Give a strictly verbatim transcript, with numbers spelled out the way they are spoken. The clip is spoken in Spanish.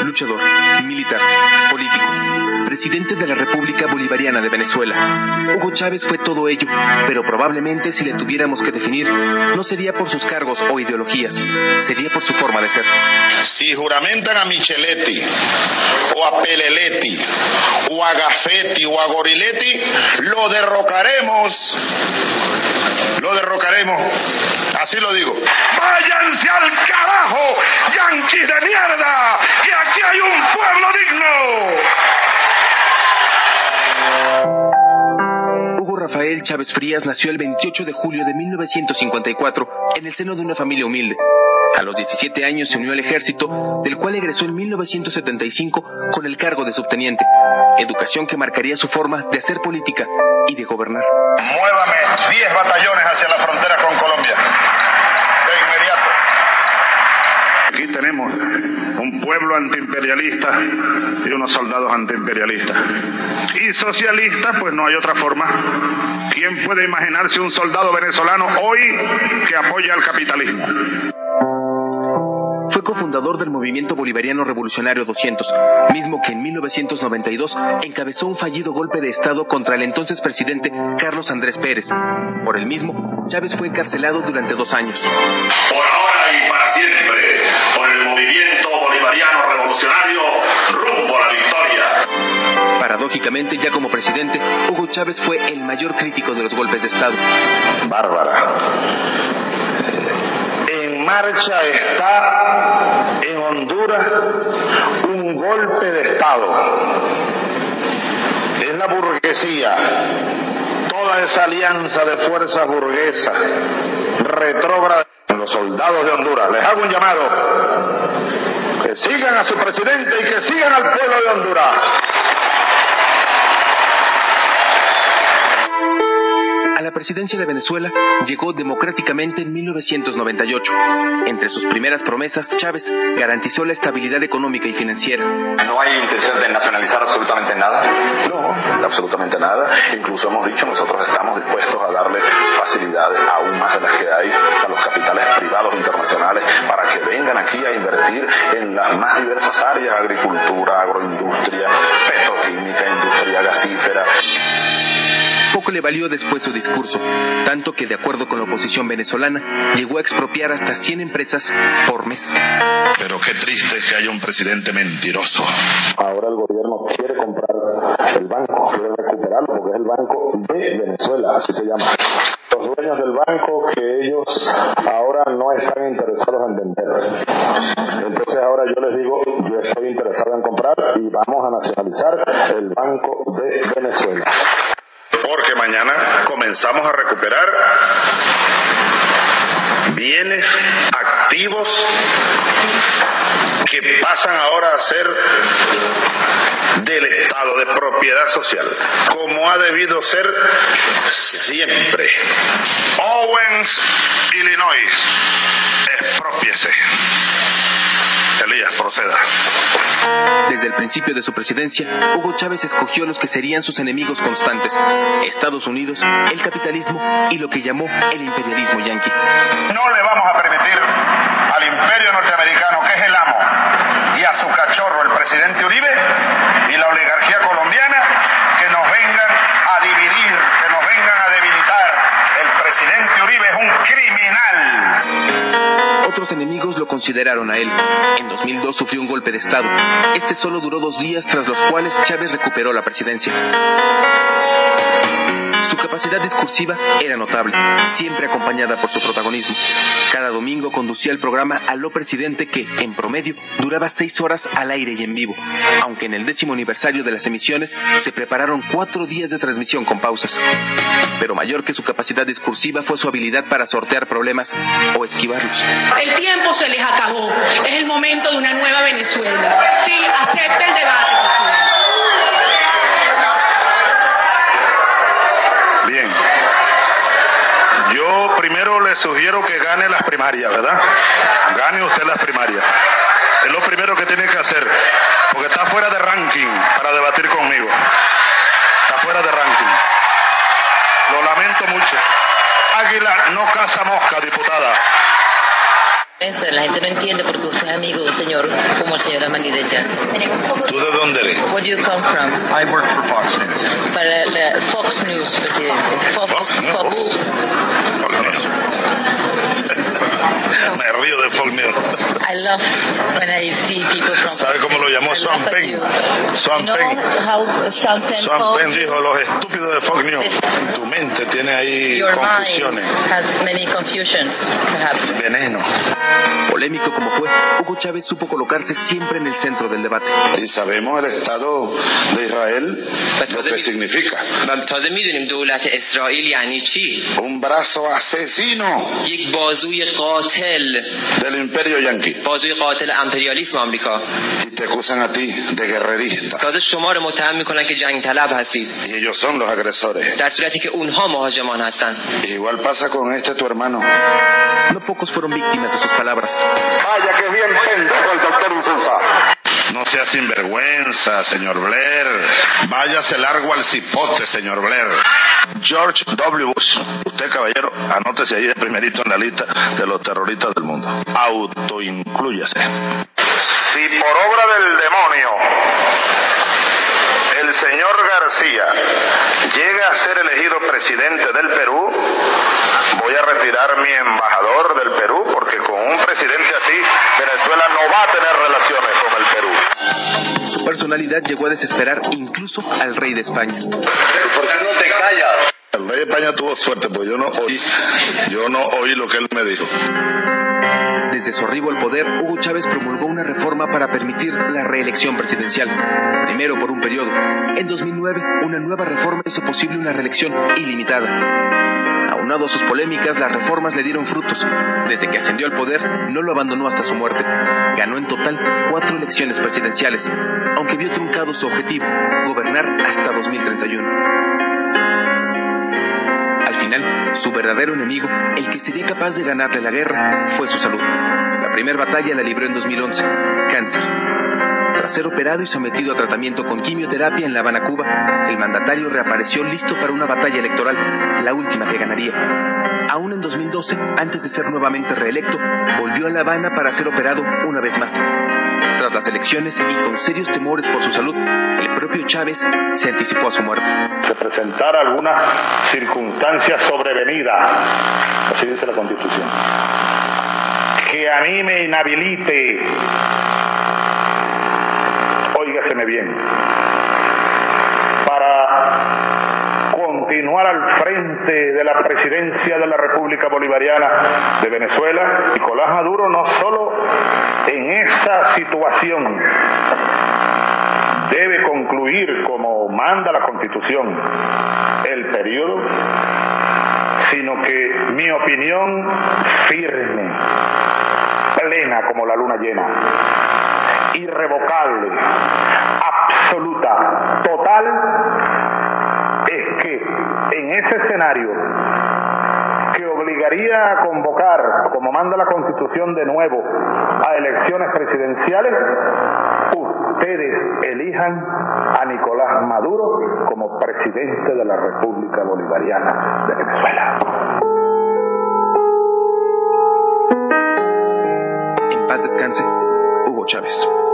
luchador, militar, político, presidente de la República Bolivariana de Venezuela. Hugo Chávez fue todo ello, pero probablemente si le tuviéramos que definir, no sería por sus cargos o ideologías, sería por su forma de ser. Si juramentan a Micheletti, o a Peleletti, o a Gaffetti, o a Goriletti, lo derrocaremos, lo derrocaremos, así lo digo. ¡Váyanse al carajo, yanquis de mierda! ¡Que aquí hay un pueblo digno! Hugo Rafael Chávez Frías nació el veintiocho de julio de mil novecientos cincuenta y cuatro en el seno de una familia humilde. A los diecisiete años se unió al ejército, del cual egresó en mil novecientos setenta y cinco con el cargo de subteniente, educación que marcaría su forma de hacer política y de gobernar. Muévame diez batallones hacia la frontera con Colombia. De inmediato. Aquí tenemos un pueblo antiimperialista y unos soldados antiimperialistas. Y socialistas, pues no hay otra forma. ¿Quién puede imaginarse un soldado venezolano hoy que apoya al capitalismo? Fue cofundador del Movimiento Bolivariano Revolucionario doscientos, mismo que en mil novecientos noventa y dos encabezó un fallido golpe de Estado contra el entonces presidente Carlos Andrés Pérez. Por el mismo, Chávez fue encarcelado durante dos años. Por ahora y para siempre, por el Movimiento Bolivariano Revolucionario, rumbo a la victoria. Paradójicamente, ya como presidente, Hugo Chávez fue el mayor crítico de los golpes de Estado. Bárbara. En marcha está en Honduras un golpe de Estado. Es la burguesía, toda esa alianza de fuerzas burguesas, retrógrada. Los soldados de Honduras, les hago un llamado, que sigan a su presidente y que sigan al pueblo de Honduras. A la presidencia de Venezuela llegó democráticamente en mil novecientos noventa y ocho. Entre sus primeras promesas, Chávez garantizó la estabilidad económica y financiera. ¿No hay intención de nacionalizar absolutamente nada? No, absolutamente nada. Incluso hemos dicho, nosotros estamos dispuestos a darle facilidades aún más de las que hay a los capitales privados internacionales para que vengan aquí a invertir en las más diversas áreas: agricultura, agroindustria, petroquímica, industria gasífera. Poco le valió después su discurso, tanto que de acuerdo con la oposición venezolana, llegó a expropiar hasta cien empresas por mes. Pero qué triste es que haya un presidente mentiroso. Ahora el gobierno quiere comprar el banco, quiere recuperarlo porque es el Banco de Venezuela, así se llama. Los dueños del banco que ellos ahora no están interesados en vender. Entonces ahora yo les digo, yo estoy interesado en comprar y vamos a nacionalizar el Banco de Venezuela. Porque mañana comenzamos a recuperar bienes activos que pasan ahora a ser del Estado, de propiedad social, como ha debido ser siempre. Owens, Illinois, exprópiese. Elías, proceda. Desde el principio de su presidencia, Hugo Chávez escogió los que serían sus enemigos constantes: Estados Unidos, el capitalismo y lo que llamó el imperialismo yanqui. No le vamos a permitir al imperio norteamericano, que es el amo, y a su cachorro, el presidente Uribe, y la oligarquía colombiana, que nos vengan a dividir, que nos vengan a debilitar. El presidente Uribe es un criminal. Otros enemigos lo consideraron a él. En dos mil dos sufrió un golpe de Estado. Este solo duró dos días, tras los cuales Chávez recuperó la presidencia. Su capacidad discursiva era notable, siempre acompañada por su protagonismo. Cada domingo conducía el programa Aló Presidente, que, en promedio, duraba seis horas al aire y en vivo, aunque en el décimo aniversario de las emisiones se prepararon cuatro días de transmisión con pausas. Pero mayor que su capacidad discursiva fue su habilidad para sortear problemas o esquivarlos. El tiempo se les acabó. Es el momento de una nueva Venezuela. Sí, acepte el debate, presidente. Bien. Yo primero le sugiero que gane las primarias, ¿verdad? Gane usted las primarias. Es lo primero que tiene que hacer, porque está fuera de ranking para debatir conmigo. Está fuera de ranking. Lo lamento mucho. Águila no caza mosca, diputada. La gente no entiende porque usted es amigo de un señor como el señor Ahmadinejad. ¿Tú de dónde eres? Where do you come from? I work for Fox News. Para la Fox News, presidente. Fox, Fox, ¿no? Fox. Uh, Fox News. Me río de Fox News. I love when I see people from. ¿Sabe cómo lo llamó Sean Penn? Sean You know Penn. how Sean Penn Sean called Penn dijo, los estúpidos de Fox News. This- Tu mente tiene ahí Your mind confusiones. has many confusions, perhaps. Veneno. Polémico como fue, Hugo Chávez supo colocarse siempre en el centro del debate. Y sabemos el Estado de Israel lo que significa. تازه میدونیم دولت اسرائیل یعنی چی؟ Un brazo asesino یک بازوی قاتل، del imperio yanqui. بازوی قاتل امپریالیسم آمریکا. Y te acusan a ti de guerrerista. تازه شما رو متهم میکنن که جنگ طلب هستید، Y ellos son los agresores. در صورتی که اونها مهاجمان هستن. Igual pasa con este tu hermano. No pocos fueron víctimas de sus palabras. Vaya que bien pendejo el doctor Insulza. No sea sinvergüenza, señor Blair. Váyase largo al cipote, señor Blair. George W. Bush. Usted, caballero, anótese ahí de primerito en la lista de los terroristas del mundo. Autoinclúyase. Si por obra del demonio el señor García llega a ser elegido presidente del Perú, voy a retirar mi embajador del Perú, porque con un presidente así, Venezuela no va a tener relaciones con el Perú. Su personalidad llegó a desesperar incluso al rey de España. ¿Por qué no te callas? El rey de España tuvo suerte, pues yo no oí, yo no oí lo que él me dijo. Desde su arribo al poder, Hugo Chávez promulgó una reforma para permitir la reelección presidencial, primero por un periodo. En dos mil nueve, una nueva reforma hizo posible una reelección ilimitada. Aunado a sus polémicas, las reformas le dieron frutos. Desde que ascendió al poder, no lo abandonó hasta su muerte. Ganó en total cuatro elecciones presidenciales, aunque vio truncado su objetivo, gobernar hasta dos mil treinta y uno. Al final, su verdadero enemigo, el que sería capaz de ganarle la guerra, fue su salud. La primera batalla la libró en dos mil once, cáncer. Tras ser operado y sometido a tratamiento con quimioterapia en La Habana, Cuba, el mandatario reapareció listo para una batalla electoral, la última que ganaría. Aún en dos mil doce, antes de ser nuevamente reelecto, volvió a La Habana para ser operado una vez más. Tras las elecciones y con serios temores por su salud, el propio Chávez se anticipó a su muerte. Se presentara alguna circunstancia sobrevenida, así dice la Constitución, que a mí me inhabilite, óigaseme bien, para continuar al frente de la presidencia de la República Bolivariana de Venezuela, Nicolás Maduro no solo en esa situación debe concluir como manda la Constitución el periodo, sino que mi opinión firme, plena como la luna llena, irrevocable, absoluta, total, es que en ese escenario que obligaría a convocar, como manda la Constitución de nuevo, a elecciones presidenciales, ustedes elijan a Nicolás Maduro como presidente de la República Bolivariana de Venezuela. En paz descanse, Hugo Chávez.